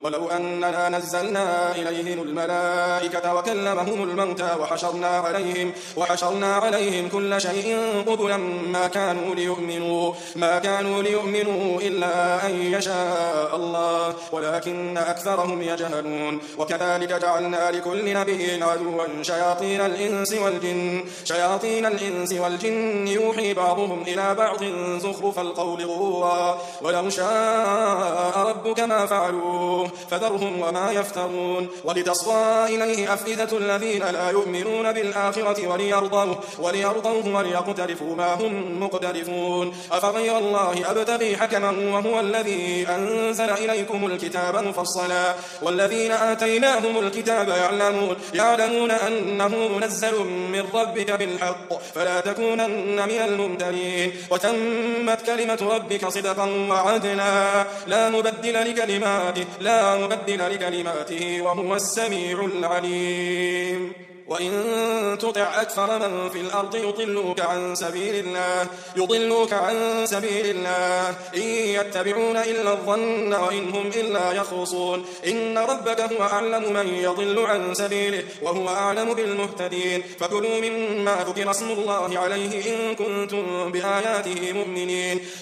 ولو أننا نزلنا إليهم الملائكة وكلمهم الموتى وحشرنا عليهم كل شيء قبلا ما كانوا ليؤمنوا إلا أن يشاء الله ولكن أكثرهم يجهلون. وكذلك جعلنا لكل نبي عدوا شياطين الإنس والجن يوحي بعضهم إلى بعض زخرف القول غرورا ولو شاء ربك ما فعلوه فذرهم وما يفترون. ولتصغى إليه أفئدة الذين لا يؤمنون بالآخرة وليرضوه وليقترفوا ما هم مقترفون. أفغير الله أبتغي حكما وهو الذي أنزل إليكم الكتاب مفصلا والذين آتيناهم الكتاب يعلمون أنه منزل من ربك بالحق فلا تكونن من الممترين. وتمت كلمة ربك صدقا وعدلا لا مبدل لكلماته وهو السميع العليم. وإن تطع أكثر من في الأرض يضلوك عن سبيل الله إن يتبعون إلا الظن وإن هم إلا يخرصون. إن ربك هو أعلم من يضل عن سبيله وهو أعلم بالمهتدين. فكلوا مما ذكر اسم الله عليه إن كنتم بآياته مؤمنين.